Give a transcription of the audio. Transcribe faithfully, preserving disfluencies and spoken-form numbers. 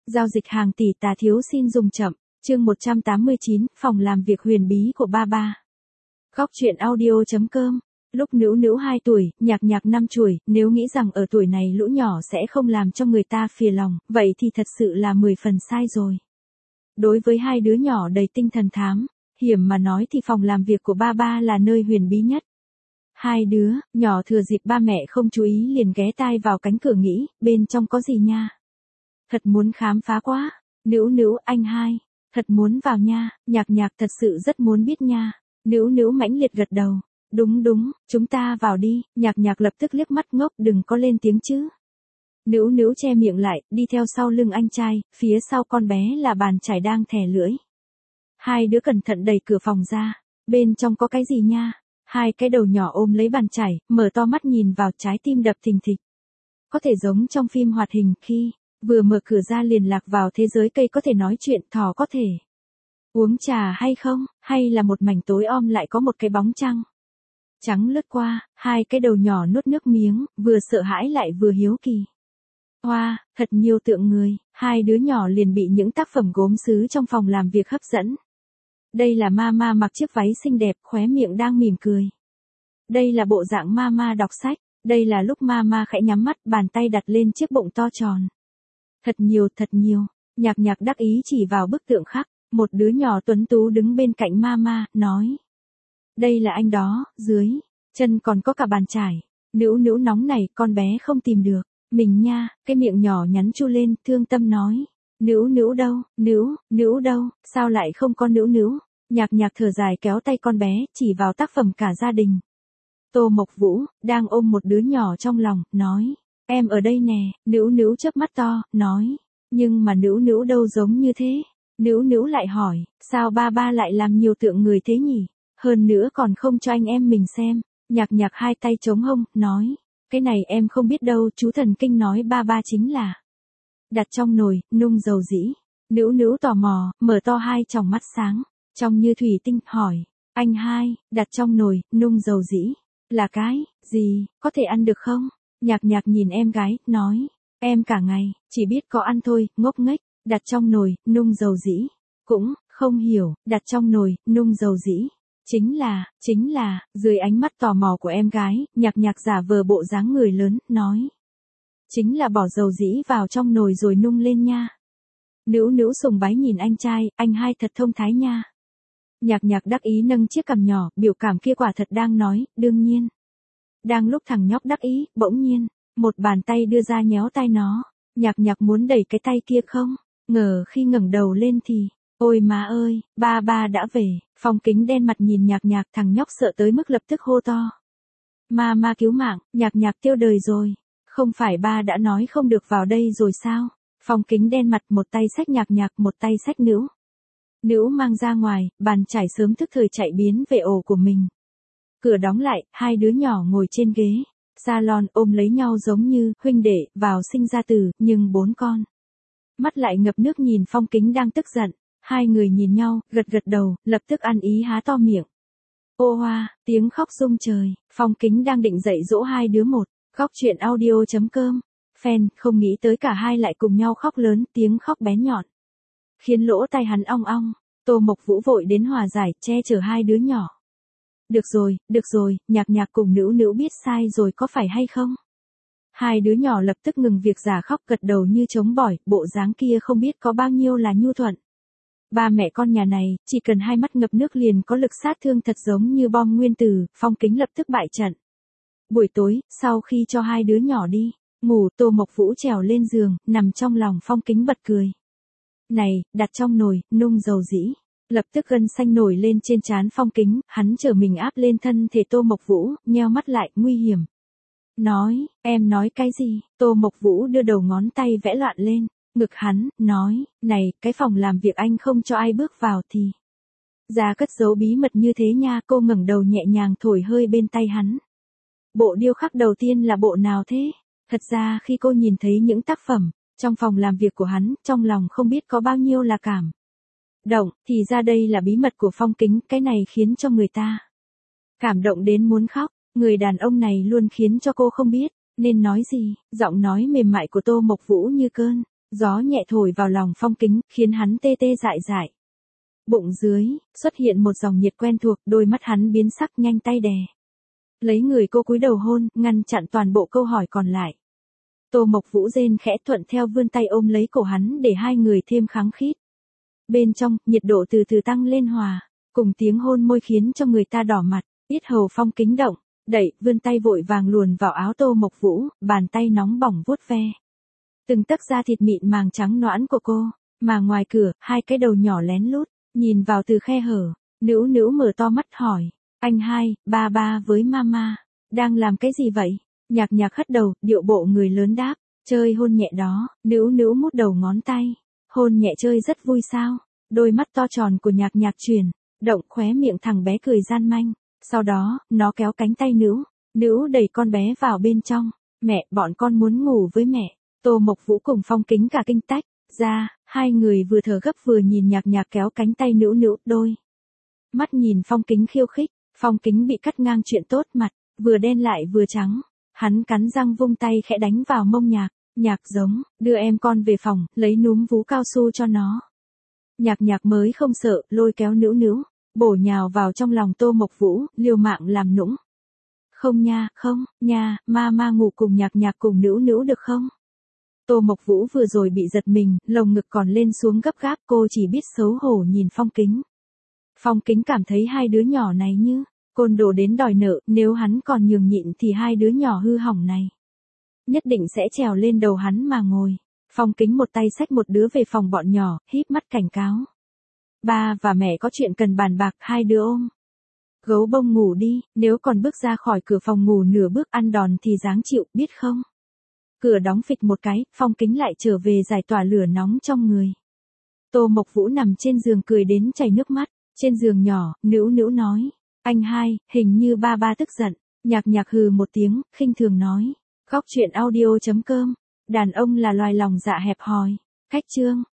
Giao dịch hàng tỷ tà thiếu xin dùng chậm, chương một trăm tám mươi chín, phòng làm việc huyền bí của ba ba. Góc truyện audio.com. Lúc Nữu Nữu hai tuổi, Nhạc Nhạc năm tuổi, nếu nghĩ rằng ở tuổi này lũ nhỏ sẽ không làm cho người ta phiền lòng, vậy thì thật sự là mười phần sai rồi. Đối với hai đứa nhỏ đầy tinh thần thám, hiểm mà nói thì phòng làm việc của ba ba là nơi huyền bí nhất. Hai đứa, nhỏ thừa dịp ba mẹ không chú ý liền ghé tai vào cánh cửa nghĩ, bên trong có gì nha. Thật muốn khám phá quá. Nữu Nữu, anh hai, thật muốn vào nha. Nhạc Nhạc thật sự rất muốn biết nha. Nữu Nữu mãnh liệt gật đầu. Đúng đúng, chúng ta vào đi. Nhạc Nhạc lập tức liếc mắt ngốc, đừng có lên tiếng chứ. Nữu Nữu che miệng lại, đi theo sau lưng anh trai, phía sau con bé là bàn chải đang thè lưỡi. Hai đứa cẩn thận đẩy cửa phòng ra. Bên trong có cái gì nha? Hai cái đầu nhỏ ôm lấy bàn chải, mở to mắt nhìn vào, trái tim đập thình thịch. Có thể giống trong phim hoạt hình khi vừa mở cửa ra liền lạc vào thế giới cây có thể nói chuyện, thỏ có thể uống trà hay không, hay là một mảnh tối om lại có một cái bóng trăng trắng lướt qua. Hai cái đầu nhỏ nuốt nước miếng, vừa sợ hãi lại vừa hiếu kỳ. Hoa, wow, thật nhiều tượng người. Hai đứa nhỏ liền bị những tác phẩm gốm sứ trong phòng làm việc hấp dẫn. Đây là Mama mặc chiếc váy xinh đẹp, khóe miệng đang mỉm cười. Đây là bộ dạng Mama đọc sách. Đây là lúc Mama khẽ nhắm mắt, bàn tay đặt lên chiếc bụng to tròn. Thật nhiều, thật nhiều. Nhạc Nhạc đắc ý chỉ vào bức tượng khác. Một đứa nhỏ tuấn tú đứng bên cạnh Mama, nói. Đây là anh đó, dưới chân còn có cả bàn chải. Nữu Nữu nóng này, con bé không tìm được mình nha. Cái miệng nhỏ nhắn chu lên, thương tâm nói. Nữu Nữu đâu, Nữu, Nữu đâu, sao lại không có Nữu Nữu? Nhạc Nhạc thở dài kéo tay con bé, chỉ vào tác phẩm cả gia đình. Tô Mộc Vũ, đang ôm một đứa nhỏ trong lòng, nói. Em ở đây nè. Nữu Nữu chớp mắt to, nói. Nhưng mà Nữu Nữu đâu giống như thế. Nữu Nữu lại hỏi, sao ba ba lại làm nhiều tượng người thế nhỉ? Hơn nữa còn không cho anh em mình xem. Nhạc Nhạc hai tay chống hông, nói. Cái này em không biết đâu, chú thần kinh nói ba ba chính là đặt trong nồi, nung dầu dĩ. Nữu Nữu tò mò, mở to hai tròng mắt sáng, trong như thủy tinh, hỏi. Anh hai, đặt trong nồi, nung dầu dĩ. Là cái gì, có thể ăn được không? Nhạc Nhạc nhìn em gái, nói. Em cả ngày, chỉ biết có ăn thôi, ngốc nghếch. Đặt trong nồi, nung dầu dĩ. Cũng, không hiểu, đặt trong nồi, nung dầu dĩ. Chính là, chính là, dưới ánh mắt tò mò của em gái, Nhạc Nhạc giả vờ bộ dáng người lớn, nói. Chính là bỏ dầu dĩ vào trong nồi rồi nung lên nha. Nữu Nữu sùng bái nhìn anh trai, anh hai thật thông thái nha. Nhạc Nhạc đắc ý nâng chiếc cằm nhỏ, biểu cảm kia quả thật đang nói, đương nhiên. Đang lúc thằng nhóc đắc ý, bỗng nhiên, một bàn tay đưa ra nhéo tay nó. Nhạc Nhạc muốn đẩy cái tay kia không, ngờ khi ngẩng đầu lên thì, ôi má ơi, ba ba đã về. Phong Kính đen mặt nhìn Nhạc Nhạc, thằng nhóc sợ tới mức lập tức hô to. Mama cứu mạng, Nhạc Nhạc tiêu đời rồi. Không phải ba đã nói không được vào đây rồi sao? Phong Kính đen mặt, một tay xách Nhạc Nhạc, một tay xách Nữu Nữu mang ra ngoài, bàn chải sớm thức thời chạy biến về ổ của mình. Cửa đóng lại, hai đứa nhỏ ngồi trên ghế salon ôm lấy nhau giống như huynh đệ vào sinh ra tử, nhưng bốn con mắt lại ngập nước nhìn Phong Kính đang tức giận. Hai người nhìn nhau, gật gật đầu, lập tức ăn ý há to miệng. Ô hoa, tiếng khóc rung trời. Phong Kính đang định dạy dỗ hai đứa một. Góc truyện audio.com. Fan, không nghĩ tới cả hai lại cùng nhau khóc lớn, tiếng khóc bén nhọn khiến lỗ tai hắn ong ong. Tô Mộc Vũ vội đến hòa giải, che chở hai đứa nhỏ. Được rồi, được rồi, Nhạc Nhạc cùng Nữu Nữu biết sai rồi có phải hay không? Hai đứa nhỏ lập tức ngừng việc giả khóc, gật đầu như trống bỏi, bộ dáng kia không biết có bao nhiêu là nhu thuận. Ba mẹ con nhà này, chỉ cần hai mắt ngập nước liền có lực sát thương thật giống như bom nguyên tử. Phong Kính lập tức bại trận. Buổi tối, sau khi cho hai đứa nhỏ đi ngủ, Tô Mộc Vũ trèo lên giường, nằm trong lòng Phong Kính bật cười. Này, đặt trong nồi, nung dầu dĩ. Lập tức gân xanh nổi lên trên trán Phong Kính, hắn trở mình áp lên thân thể Tô Mộc Vũ, nheo mắt lại, nguy hiểm. Nói, em nói cái gì? Tô Mộc Vũ đưa đầu ngón tay vẽ loạn lên ngực hắn, nói, này, cái phòng làm việc anh không cho ai bước vào thì ra cất giấu bí mật như thế nha. Cô ngẩng đầu nhẹ nhàng thổi hơi bên tay hắn. Bộ điêu khắc đầu tiên là bộ nào thế? Thật ra khi cô nhìn thấy những tác phẩm trong phòng làm việc của hắn, trong lòng không biết có bao nhiêu là cảm động, thì ra đây là bí mật của Phong Kính. Cái này khiến cho người ta cảm động đến muốn khóc. Người đàn ông này luôn khiến cho cô không biết nên nói gì. Giọng nói mềm mại của Tô Mộc Vũ như cơn Gió nhẹ thổi vào lòng Phong Kính, khiến hắn tê tê dại dại. Bụng dưới, xuất hiện một dòng nhiệt quen thuộc, đôi mắt hắn biến sắc nhanh tay đè. Lấy người cô cúi đầu hôn, ngăn chặn toàn bộ câu hỏi còn lại. Tô Mộc Vũ rên khẽ thuận theo vươn tay ôm lấy cổ hắn để hai người thêm khăng khít. Bên trong, nhiệt độ từ từ tăng lên hòa, cùng tiếng hôn môi khiến cho người ta đỏ mặt, yết hầu Phong Kính động, đẩy, vươn tay vội vàng luồn vào áo Tô Mộc Vũ, bàn tay nóng bỏng vuốt ve. Từng tấc da thịt mịn màng trắng nõn của cô, mà ngoài cửa, hai cái đầu nhỏ lén lút, nhìn vào từ khe hở, Nữu Nữu mở to mắt hỏi, anh hai, ba ba với mama, đang làm cái gì vậy? Nhạc Nhạc hất đầu, điệu bộ người lớn đáp, chơi hôn nhẹ đó, Nữu Nữu mút đầu ngón tay, hôn nhẹ chơi rất vui sao? Đôi mắt to tròn của Nhạc Nhạc chuyển, động khóe miệng thằng bé cười gian manh, sau đó, nó kéo cánh tay Nữu, Nữu đẩy con bé vào bên trong, mẹ, bọn con muốn ngủ với mẹ. Tô Mộc Vũ cùng Phong Kính cả kinh tách ra, hai người vừa thở gấp vừa nhìn Nhạc Nhạc kéo cánh tay Nữu Nữu, đôi mắt nhìn Phong Kính khiêu khích. Phong Kính bị cắt ngang chuyện tốt, mặt vừa đen lại vừa trắng, hắn cắn răng vung tay khẽ đánh vào mông Nhạc. Nhạc giống, đưa em con về phòng, lấy núm vú cao su cho nó. Nhạc Nhạc mới không sợ, lôi kéo Nữu Nữu, bổ nhào vào trong lòng Tô Mộc Vũ, liều mạng làm nũng. Không nha, không, nha, ma ma ngủ cùng Nhạc Nhạc cùng Nữu Nữu được không? Tô Mộc Vũ vừa rồi bị giật mình, lồng ngực còn lên xuống gấp gáp, cô chỉ biết xấu hổ nhìn Phong Kính. Phong Kính cảm thấy hai đứa nhỏ này như côn đồ đến đòi nợ, nếu hắn còn nhường nhịn thì hai đứa nhỏ hư hỏng này nhất định sẽ trèo lên đầu hắn mà ngồi. Phong Kính một tay xách một đứa về phòng bọn nhỏ, híp mắt cảnh cáo. Ba và mẹ có chuyện cần bàn bạc, hai đứa ôm gấu bông ngủ đi, nếu còn bước ra khỏi cửa phòng ngủ nửa bước ăn đòn thì dáng chịu, biết không? Cửa đóng phịch một cái, Phong Kính lại trở về giải tỏa lửa nóng trong người. Tô Mộc Vũ nằm trên giường cười đến chảy nước mắt, trên giường nhỏ, Nữu Nữu nói, anh hai, hình như ba ba tức giận. Nhạc Nhạc hừ một tiếng, khinh thường nói, khóc chuyện audio chấm com, đàn ông là loài lòng dạ hẹp hòi. Khách chương